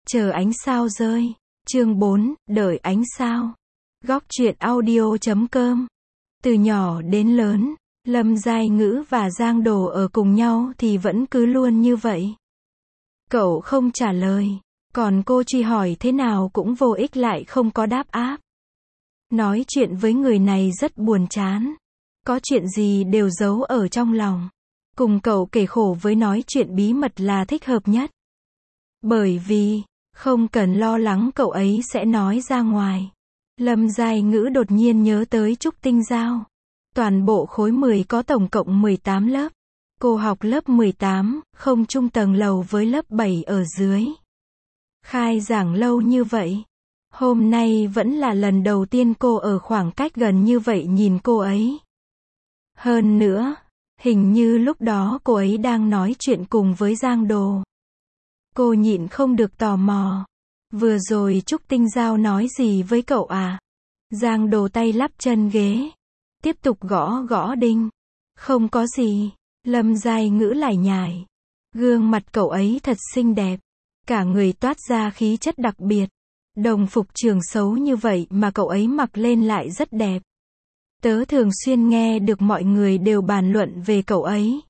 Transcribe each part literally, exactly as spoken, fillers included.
Chờ ánh sao rơi. Chương bốn, đợi ánh sao. Góc truyện audio chấm com. Từ nhỏ đến lớn, Lâm Giai Ngữ và Giang Đồ ở cùng nhau thì vẫn cứ luôn như vậy. Cậu không trả lời, còn cô truy hỏi thế nào cũng vô ích, lại không có đáp áp. Nói chuyện với người này rất buồn chán. Có chuyện gì đều giấu ở trong lòng. Cùng cậu kể khổ với nói chuyện bí mật là thích hợp nhất. Bởi vì, không cần lo lắng cậu ấy sẽ nói ra ngoài. Lâm Giai Ngữ đột nhiên nhớ tới Trúc Tinh Giao. Toàn bộ khối mười có tổng cộng mười tám lớp. Cô học lớp mười tám, không chung tầng lầu với lớp bảy ở dưới. Khai giảng lâu như vậy. Hôm nay vẫn là lần đầu tiên cô ở khoảng cách gần như vậy nhìn cô ấy. Hơn nữa, hình như lúc đó cô ấy đang nói chuyện cùng với Giang Đồ. Cô nhịn không được tò mò. Vừa rồi Trúc Tinh Giao nói gì với cậu à? Giang Đồ tay lắp chân ghế. Tiếp tục gõ gõ đinh. Không có gì. Lâm Giai Ngữ lải nhải. Gương mặt cậu ấy thật xinh đẹp. Cả người toát ra khí chất đặc biệt. Đồng phục trường xấu như vậy mà cậu ấy mặc lên lại rất đẹp. Tớ thường xuyên nghe được mọi người đều bàn luận về cậu ấy.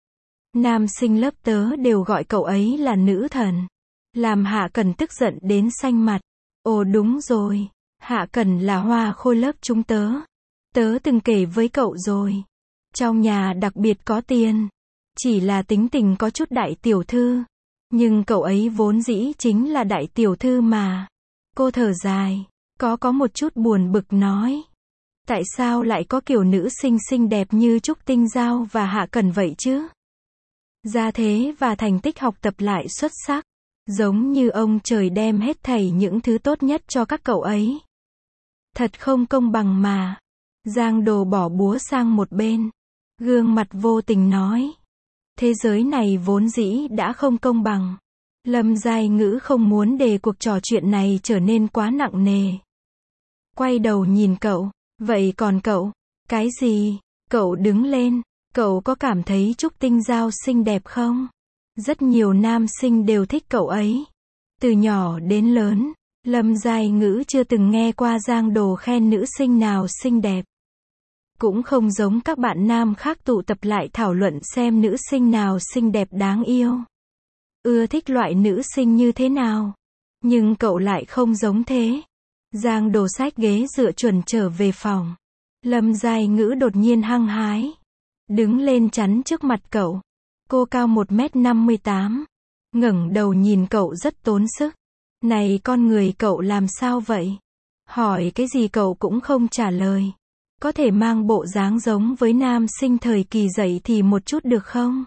Nam sinh lớp tớ đều gọi cậu ấy là nữ thần. Làm Hạ Cần tức giận đến xanh mặt. Ồ đúng rồi, Hạ Cần là hoa khôi lớp chúng tớ. Tớ từng kể với cậu rồi. Trong nhà đặc biệt có tiền. Chỉ là tính tình có chút đại tiểu thư. Nhưng cậu ấy vốn dĩ chính là đại tiểu thư mà. Cô thở dài, có có một chút buồn bực nói. Tại sao lại có kiểu nữ sinh xinh đẹp như Trúc Tinh Giao và Hạ Cần vậy chứ? Gia thế và thành tích học tập lại xuất sắc. Giống như ông trời đem hết thảy những thứ tốt nhất cho các cậu ấy. Thật không công bằng mà. Giang Đồ bỏ búa sang một bên. Gương mặt vô tình nói. Thế giới này vốn dĩ đã không công bằng. Lâm Giai Ngữ không muốn để cuộc trò chuyện này trở nên quá nặng nề. Quay đầu nhìn cậu. Vậy còn cậu? Cái gì? Cậu đứng lên. Cậu có cảm thấy Trúc Tinh Giao xinh đẹp không? Rất nhiều nam sinh đều thích cậu ấy. Từ nhỏ đến lớn, Lâm Giai Ngữ chưa từng nghe qua Giang Đồ khen nữ sinh nào xinh đẹp. Cũng không giống các bạn nam khác tụ tập lại thảo luận xem nữ sinh nào xinh đẹp đáng yêu. Ưa thích loại nữ sinh như thế nào. Nhưng cậu lại không giống thế. Giang Đồ xách ghế dựa chuẩn trở về phòng. Lâm Giai Ngữ đột nhiên hăng hái. Đứng lên chắn trước mặt cậu. Cô cao một mét năm mươi tám. Ngẩng đầu nhìn cậu rất tốn sức. Này con người cậu làm sao vậy? Hỏi cái gì cậu cũng không trả lời. Có thể mang bộ dáng giống với nam sinh thời kỳ dậy thì một chút được không?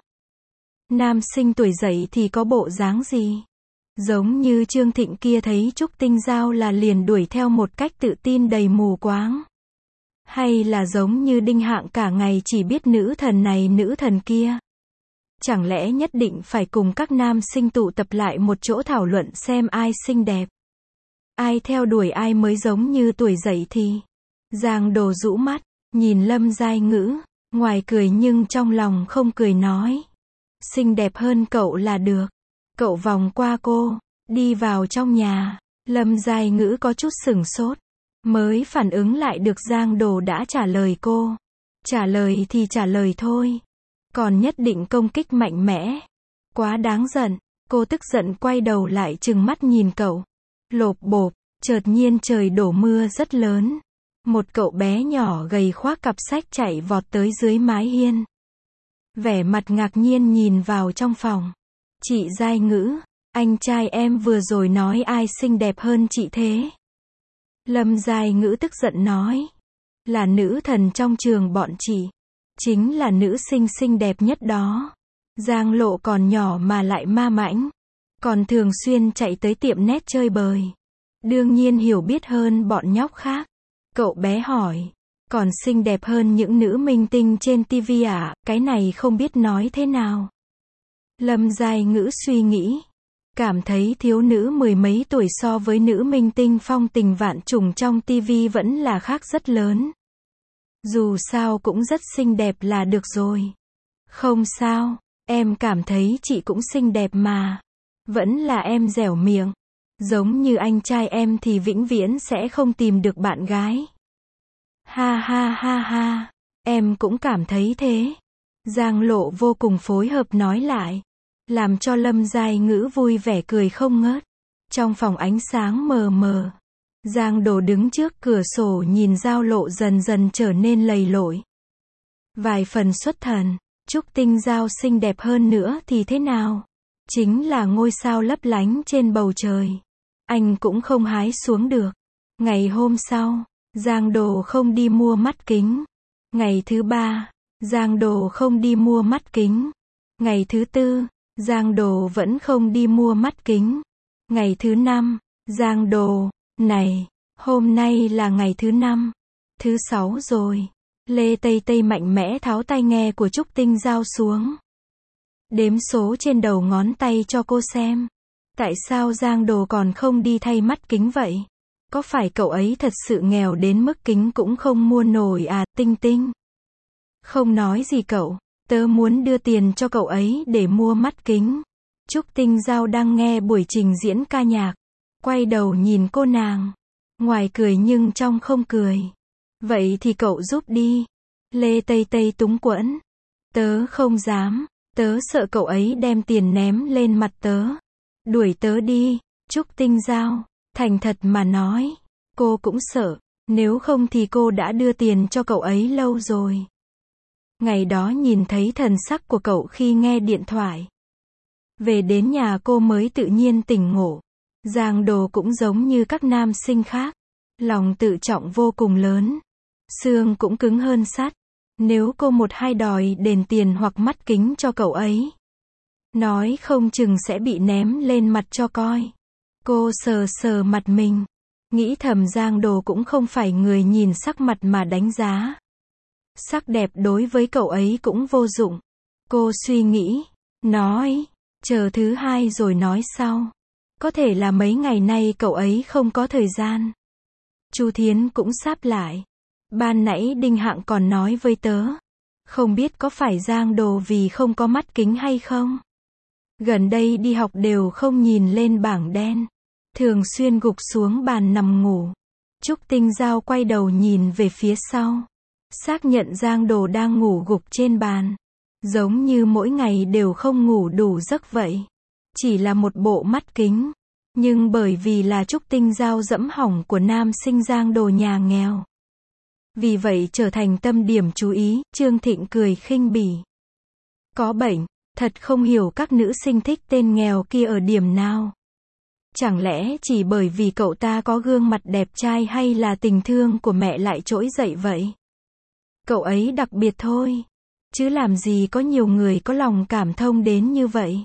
Nam sinh tuổi dậy thì có bộ dáng gì? Giống như Trương Thịnh kia thấy Trúc Tinh Giao là liền đuổi theo một cách tự tin đầy mù quáng. Hay là giống như Đinh Hạng cả ngày chỉ biết nữ thần này nữ thần kia. Chẳng lẽ nhất định phải cùng các nam sinh tụ tập lại một chỗ thảo luận xem ai xinh đẹp? Ai theo đuổi ai mới giống như tuổi dậy thì? Giang Đồ rũ mắt, nhìn Lâm Giai Ngữ, ngoài cười nhưng trong lòng không cười nói. Xinh đẹp hơn cậu là được. Cậu vòng qua cô, đi vào trong nhà. Lâm Giai Ngữ có chút sửng sốt. Mới phản ứng lại được Giang Đồ đã trả lời cô. Trả lời thì trả lời thôi. Còn nhất định công kích mạnh mẽ. Quá đáng giận. Cô tức giận quay đầu lại trừng mắt nhìn cậu. Lộp bộp, chợt nhiên trời đổ mưa rất lớn. Một cậu bé nhỏ gầy khoác cặp sách chạy vọt tới dưới mái hiên. Vẻ mặt ngạc nhiên nhìn vào trong phòng. Chị Giai Ngữ, anh trai em vừa rồi nói ai xinh đẹp hơn chị thế? Lâm Giai Ngữ tức giận nói. Là nữ thần trong trường bọn chị. Chính là nữ sinh xinh đẹp nhất đó. Giang Lộ còn nhỏ mà lại ma mãnh. Còn thường xuyên chạy tới tiệm net chơi bời. Đương nhiên hiểu biết hơn bọn nhóc khác. Cậu bé hỏi. Còn xinh đẹp hơn những nữ minh tinh trên tivi à? Cái này không biết nói thế nào. Lâm Giai Ngữ suy nghĩ. Cảm thấy thiếu nữ mười mấy tuổi so với nữ minh tinh phong tình vạn trùng trong tivi vẫn là khác rất lớn. Dù sao cũng rất xinh đẹp là được rồi. Không sao, em cảm thấy chị cũng xinh đẹp mà. Vẫn là em dẻo miệng. Giống như anh trai em thì vĩnh viễn sẽ không tìm được bạn gái. Ha ha ha ha, em cũng cảm thấy thế. Giang Lộ vô cùng phối hợp nói lại, làm cho Lâm Giai Ngữ vui vẻ cười không ngớt. Trong phòng ánh sáng mờ mờ, Giang Đồ đứng trước cửa sổ nhìn Giao Lộ dần dần trở nên lầy lội. Vài phần xuất thần, Trúc Tinh Giao xinh đẹp hơn nữa thì thế nào? Chính là ngôi sao lấp lánh trên bầu trời. Anh cũng không hái xuống được. Ngày hôm sau, Giang Đồ không đi mua mắt kính. Ngày thứ ba, Giang Đồ không đi mua mắt kính. Ngày thứ tư, Giang Đồ vẫn không đi mua mắt kính. Ngày thứ năm, Giang Đồ, này, hôm nay là ngày thứ năm. Thứ sáu rồi. Lê Tây Tây mạnh mẽ tháo tai nghe của Trúc Tinh Giao xuống. Đếm số trên đầu ngón tay cho cô xem. Tại sao Giang Đồ còn không đi thay mắt kính vậy? Có phải cậu ấy thật sự nghèo đến mức kính cũng không mua nổi à, Tinh Tinh? Không nói gì cậu, tớ muốn đưa tiền cho cậu ấy để mua mắt kính. Trúc Tinh Giao đang nghe buổi trình diễn ca nhạc. Quay đầu nhìn cô nàng. Ngoài cười nhưng trong không cười. Vậy thì cậu giúp đi. Lê Tây Tây túng quẫn. Tớ không dám. Tớ sợ cậu ấy đem tiền ném lên mặt tớ. Đuổi tớ đi. Trúc Tinh Giao, thành thật mà nói, cô cũng sợ. Nếu không thì cô đã đưa tiền cho cậu ấy lâu rồi. Ngày đó nhìn thấy thần sắc của cậu khi nghe điện thoại. Về đến nhà cô mới tự nhiên tỉnh ngộ. Giang Đồ cũng giống như các nam sinh khác. Lòng tự trọng vô cùng lớn. Xương cũng cứng hơn sắt. Nếu cô một hai đòi đền tiền hoặc mắt kính cho cậu ấy, nói không chừng sẽ bị ném lên mặt cho coi. Cô sờ sờ mặt mình. Nghĩ thầm Giang Đồ cũng không phải người nhìn sắc mặt mà đánh giá. Sắc đẹp đối với cậu ấy cũng vô dụng. Cô suy nghĩ. Nói. Chờ thứ hai rồi nói sau. Có thể là mấy ngày nay cậu ấy không có thời gian. Chu Thiến cũng sáp lại. Ban nãy Đinh Hạng còn nói với tớ. Không biết có phải Giang Đồ vì không có mắt kính hay không? Gần đây đi học đều không nhìn lên bảng đen. Thường xuyên gục xuống bàn nằm ngủ. Trúc Tinh Giao quay đầu nhìn về phía sau. Xác nhận Giang Đồ đang ngủ gục trên bàn. Giống như mỗi ngày đều không ngủ đủ giấc vậy. Chỉ là một bộ mắt kính. Nhưng bởi vì là Trúc Tinh Giao dẫm hỏng của nam sinh Giang Đồ nhà nghèo. Vì vậy trở thành tâm điểm chú ý, Trương Thịnh cười khinh bỉ. Có bệnh, thật không hiểu các nữ sinh thích tên nghèo kia ở điểm nào. Chẳng lẽ chỉ bởi vì cậu ta có gương mặt đẹp trai hay là tình thương của mẹ lại trỗi dậy vậy? Cậu ấy đặc biệt thôi. Chứ làm gì có nhiều người có lòng cảm thông đến như vậy.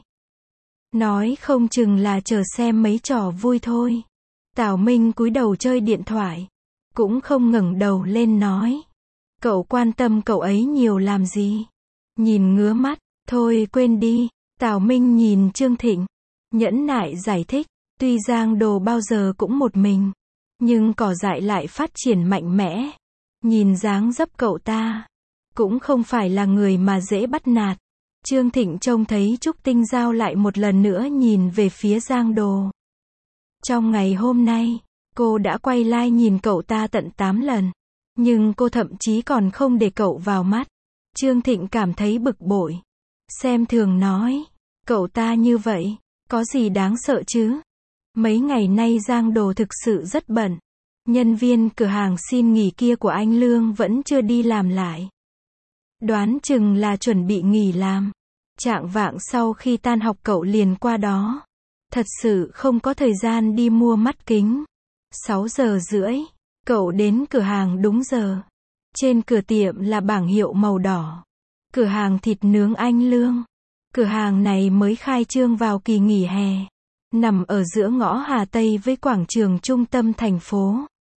Nói không chừng là chờ xem mấy trò vui thôi. Tào Minh cúi đầu chơi điện thoại. Cũng không ngẩng đầu lên nói. Cậu quan tâm cậu ấy nhiều làm gì? Nhìn ngứa mắt. Thôi quên đi. Tào Minh nhìn Trương Thịnh. Nhẫn nại giải thích. Tuy Giang Đồ bao giờ cũng một mình. Nhưng cỏ dại lại phát triển mạnh mẽ. Nhìn dáng dấp cậu ta. Cũng không phải là người mà dễ bắt nạt. Trương Thịnh trông thấy Trúc Tinh Giao lại một lần nữa nhìn về phía Giang Đồ. Trong ngày hôm nay, cô đã quay lại nhìn cậu ta tận tám lần. Nhưng cô thậm chí còn không để cậu vào mắt. Trương Thịnh cảm thấy bực bội. Xem thường nói. Cậu ta như vậy, có gì đáng sợ chứ? Mấy ngày nay Giang Đồ thực sự rất bận. Nhân viên cửa hàng xin nghỉ kia của anh Lương vẫn chưa đi làm lại. Đoán chừng là chuẩn bị nghỉ làm. Chạng vạng sau khi tan học cậu liền qua đó. Thật sự không có thời gian đi mua mắt kính. sáu giờ rưỡi, cậu đến cửa hàng đúng giờ. Trên cửa tiệm là bảng hiệu màu đỏ. Cửa hàng thịt nướng anh Lương. Cửa hàng này mới khai trương vào kỳ nghỉ hè. Nằm ở giữa ngõ Hà Tây với quảng trường trung tâm thành phố.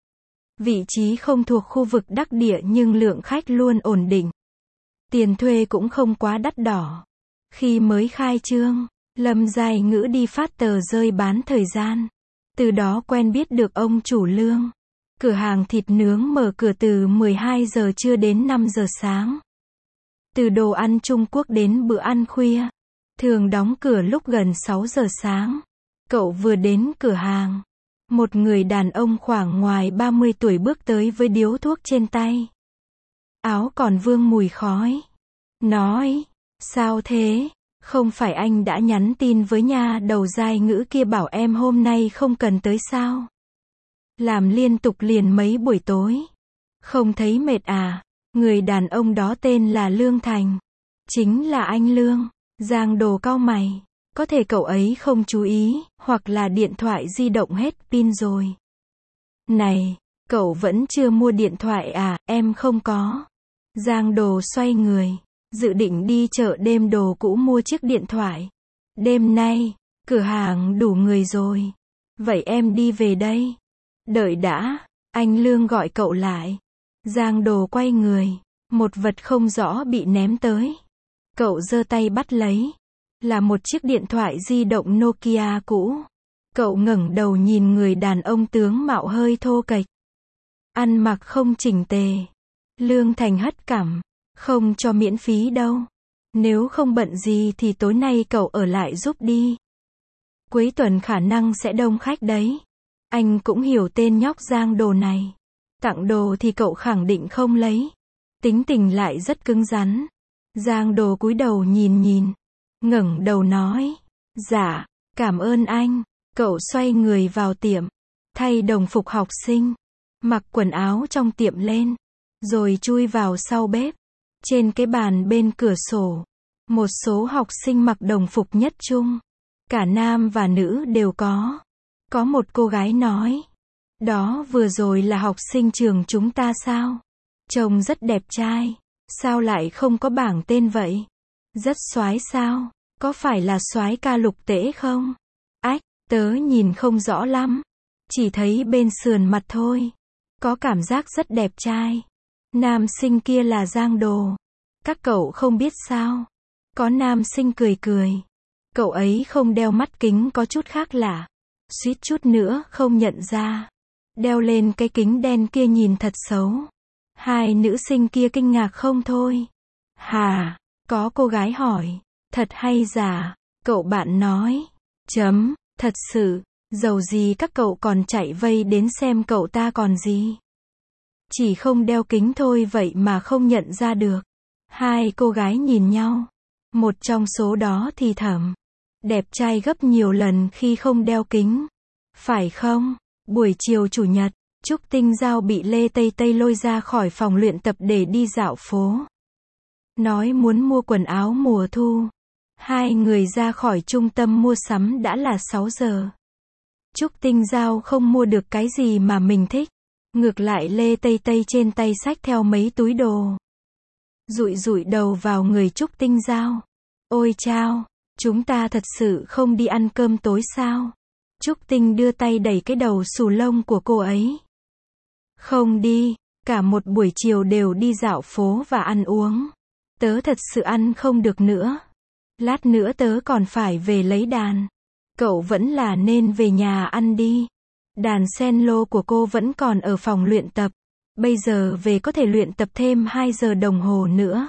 Vị trí không thuộc khu vực đắc địa nhưng lượng khách luôn ổn định. Tiền thuê cũng không quá đắt đỏ. Khi mới khai trương, Lâm Giai Ngữ đi phát tờ rơi bán thời gian. Từ đó quen biết được ông chủ Lương. Cửa hàng thịt nướng mở cửa từ mười hai giờ trưa đến năm giờ sáng. Từ đồ ăn Trung Quốc đến bữa ăn khuya. Thường đóng cửa lúc gần sáu giờ sáng. Cậu vừa đến cửa hàng. Một người đàn ông khoảng ngoài ba mươi tuổi bước tới với điếu thuốc trên tay. Áo còn vương mùi khói. Nói, sao thế? Không phải anh đã nhắn tin với nha đầu giai ngữ kia bảo em hôm nay không cần tới sao? Làm liên tục liền mấy buổi tối. Không thấy mệt à? Người đàn ông đó tên là Lương Thành. Chính là anh Lương. Giang Đồ cau mày. Có thể cậu ấy không chú ý, hoặc là điện thoại di động hết pin rồi. Này, cậu vẫn chưa mua điện thoại à? Em không có. Giang Đồ xoay người. Dự định đi chợ đêm đồ cũ mua chiếc điện thoại. Đêm nay, cửa hàng đủ người rồi. Vậy em đi về đây. Đợi đã, anh Lương gọi cậu lại. Giang Đồ quay người. Một vật không rõ bị ném tới. Cậu giơ tay bắt lấy. Là một chiếc điện thoại di động Nokia cũ. Cậu ngẩng đầu nhìn người đàn ông tướng mạo hơi thô kệch. Ăn mặc không chỉnh tề. Lương Thành hất cằm. Không cho miễn phí đâu. Nếu không bận gì thì tối nay cậu ở lại giúp đi. Cuối tuần khả năng sẽ đông khách đấy. Anh cũng hiểu tên nhóc Giang Đồ này. Tặng đồ thì cậu khẳng định không lấy. Tính tình lại rất cứng rắn. Giang Đồ cúi đầu nhìn nhìn. Ngẩng đầu nói. Dạ, cảm ơn anh. Cậu xoay người vào tiệm. Thay đồng phục học sinh. Mặc quần áo trong tiệm lên. Rồi chui vào sau bếp. Trên cái bàn bên cửa sổ. Một số học sinh mặc đồng phục nhất trung. Cả nam và nữ đều có. Có một cô gái nói. Đó vừa rồi là học sinh trường chúng ta sao? Trông rất đẹp trai. Sao lại không có bảng tên vậy? Rất soái sao? Có phải là soái ca Lục Tễ không? Ách, tớ nhìn không rõ lắm. Chỉ thấy bên sườn mặt thôi. Có cảm giác rất đẹp trai. Nam sinh kia là Giang Đồ. Các cậu không biết sao? Có nam sinh cười cười. Cậu ấy không đeo mắt kính có chút khác lạ. Suýt chút nữa không nhận ra. Đeo lên cái kính đen kia nhìn thật xấu. Hai nữ sinh kia kinh ngạc không thôi. Hà, có cô gái hỏi. Thật hay giả? Cậu bạn nói. Chấm, thật sự. Dầu gì các cậu còn chạy vây đến xem cậu ta còn gì. Chỉ không đeo kính thôi vậy mà không nhận ra được. Hai cô gái nhìn nhau. Một trong số đó thì thầm. Đẹp trai gấp nhiều lần khi không đeo kính. Phải không? Buổi chiều chủ nhật, Trúc Tinh Giao bị Lê Tây Tây lôi ra khỏi phòng luyện tập để đi dạo phố. Nói muốn mua quần áo mùa thu. Hai người ra khỏi trung tâm mua sắm đã là sáu giờ. Trúc Tinh Giao không mua được cái gì mà mình thích. Ngược lại Lê Tây Tây trên tay xách theo mấy túi đồ. Dụi dụi đầu vào người Trúc Tinh Giao. Ôi chao, chúng ta thật sự không đi ăn cơm tối sao? Trúc Tinh đưa tay đẩy cái đầu xù lông của cô ấy. Không đi, cả một buổi chiều đều đi dạo phố và ăn uống. Tớ thật sự ăn không được nữa. Lát nữa tớ còn phải về lấy đàn. Cậu vẫn là nên về nhà ăn đi. Đàn cello của cô vẫn còn ở phòng luyện tập. Bây giờ về có thể luyện tập thêm hai giờ đồng hồ nữa.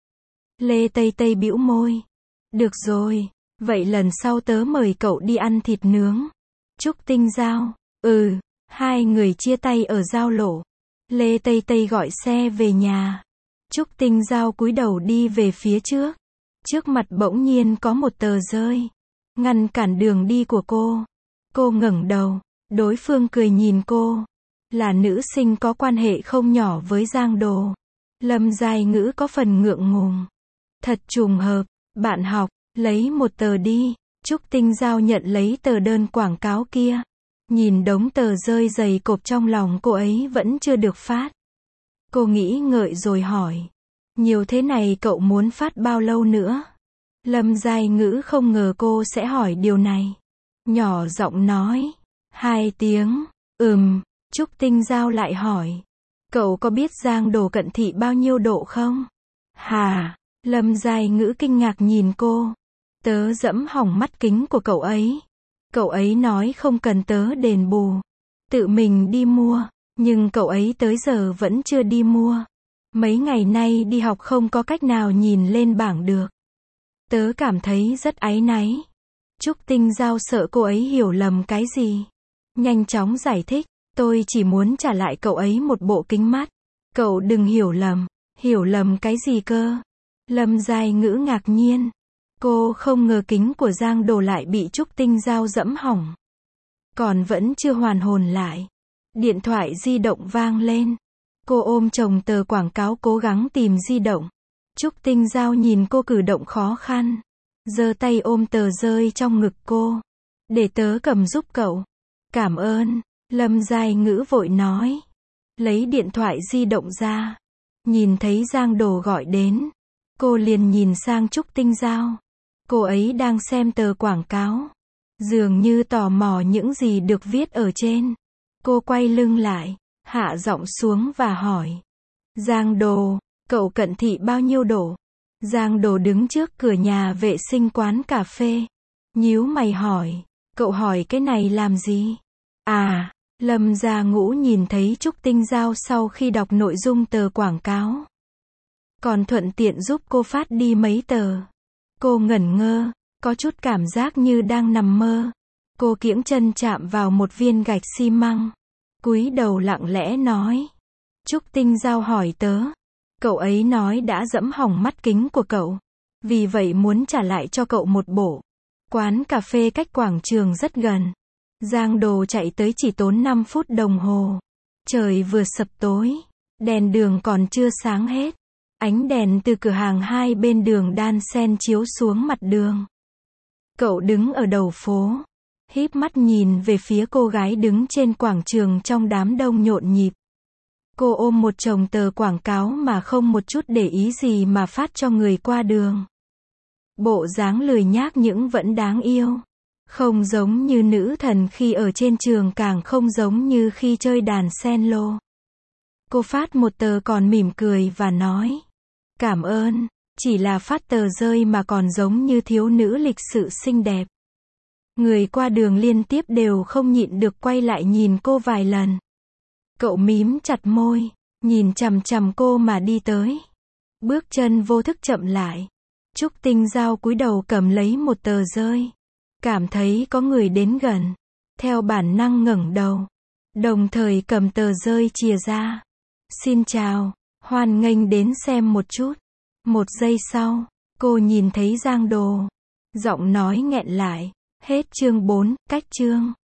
Lê Tây Tây bĩu môi. Được rồi, vậy lần sau tớ mời cậu đi ăn thịt nướng. Trúc Tinh Giao. Ừ, hai người chia tay ở giao lộ. Lê Tây Tây gọi xe về nhà. Trúc Tinh Giao cúi đầu đi về phía trước. Trước mặt bỗng nhiên có một tờ rơi. Ngăn cản đường đi của cô. Cô ngẩng đầu. Đối phương cười nhìn cô. Là nữ sinh có quan hệ không nhỏ với Giang Đồ. Lâm Giai Ngữ có phần ngượng ngùng. Thật trùng hợp. Bạn học, lấy một tờ đi. Trúc Tinh Giao nhận lấy tờ đơn quảng cáo kia. Nhìn đống tờ rơi dày cộp trong lòng cô ấy vẫn chưa được phát. Cô nghĩ ngợi rồi hỏi. Nhiều thế này cậu muốn phát bao lâu nữa? Lâm Giai Ngữ không ngờ cô sẽ hỏi điều này. Nhỏ giọng nói. Hai tiếng. Ừm. Trúc Tinh Giao lại hỏi. Cậu có biết Giang Đồ cận thị bao nhiêu độ không? Hà. Lâm Giai Ngữ kinh ngạc nhìn cô. Tớ dẫm hỏng mắt kính của cậu ấy. Cậu ấy nói không cần tớ đền bù. Tự mình đi mua. Nhưng cậu ấy tới giờ vẫn chưa đi mua. Mấy ngày nay đi học không có cách nào nhìn lên bảng được. Tớ cảm thấy rất áy náy. Trúc Tinh Giao sợ cô ấy hiểu lầm cái gì. Nhanh chóng giải thích, tôi chỉ muốn trả lại cậu ấy một bộ kính mắt. Cậu đừng hiểu lầm. Hiểu lầm cái gì cơ? Lâm Giai Ngữ ngạc nhiên. Cô không ngờ kính của Giang Đồ lại bị Trúc Tinh Giao dẫm hỏng. Còn vẫn chưa hoàn hồn lại. Điện thoại di động vang lên. Cô ôm chồng tờ quảng cáo cố gắng tìm di động. Trúc Tinh Giao nhìn cô cử động khó khăn. Giơ tay ôm tờ rơi trong ngực cô. Để tớ cầm giúp cậu. Cảm ơn. Lâm Giai Ngữ vội nói. Lấy điện thoại di động ra. Nhìn thấy Giang Đồ gọi đến. Cô liền nhìn sang Trúc Tinh Giao. Cô ấy đang xem tờ quảng cáo. Dường như tò mò những gì được viết ở trên. Cô quay lưng lại, hạ giọng xuống và hỏi. Giang Đồ, cậu cận thị bao nhiêu độ? Giang Đồ đứng trước cửa nhà vệ sinh quán cà phê. Nhíu mày hỏi. Cậu hỏi cái này làm gì? À, Lâm Gia Ngũ nhìn thấy Trúc Tinh Giao sau khi đọc nội dung tờ quảng cáo. Còn thuận tiện giúp cô phát đi mấy tờ. Cô ngẩn ngơ, có chút cảm giác như đang nằm mơ. Cô kiễng chân chạm vào một viên gạch xi măng. Cúi đầu lặng lẽ nói. Trúc Tinh Giao hỏi tớ. Cậu ấy nói đã dẫm hỏng mắt kính của cậu. Vì vậy muốn trả lại cho cậu một bộ. Quán cà phê cách quảng trường rất gần. Giang Đồ chạy tới chỉ tốn năm phút đồng hồ. Trời vừa sập tối. Đèn đường còn chưa sáng hết. Ánh đèn từ cửa hàng hai bên đường đan xen chiếu xuống mặt đường. Cậu đứng ở đầu phố. Híp mắt nhìn về phía cô gái đứng trên quảng trường trong đám đông nhộn nhịp. Cô ôm một chồng tờ quảng cáo mà không một chút để ý gì mà phát cho người qua đường. Bộ dáng lười nhác nhưng vẫn đáng yêu. Không giống như nữ thần khi ở trên trường, càng không giống như khi chơi đàn cello. Cô phát một tờ còn mỉm cười và nói. Cảm ơn, chỉ là phát tờ rơi mà còn giống như thiếu nữ lịch sự xinh đẹp. Người qua đường liên tiếp đều không nhịn được quay lại nhìn cô vài lần. Cậu mím chặt môi, nhìn chằm chằm cô mà đi tới. Bước chân vô thức chậm lại. Trúc Tinh Giao cúi đầu cầm lấy một tờ rơi. Cảm thấy có người đến gần. Theo bản năng ngẩng đầu. Đồng thời cầm tờ rơi chìa ra. Xin chào, hoan nghênh đến xem một chút. Một giây sau, cô nhìn thấy Giang Đồ. Giọng nói nghẹn lại. Hết chương bốn, cách chương.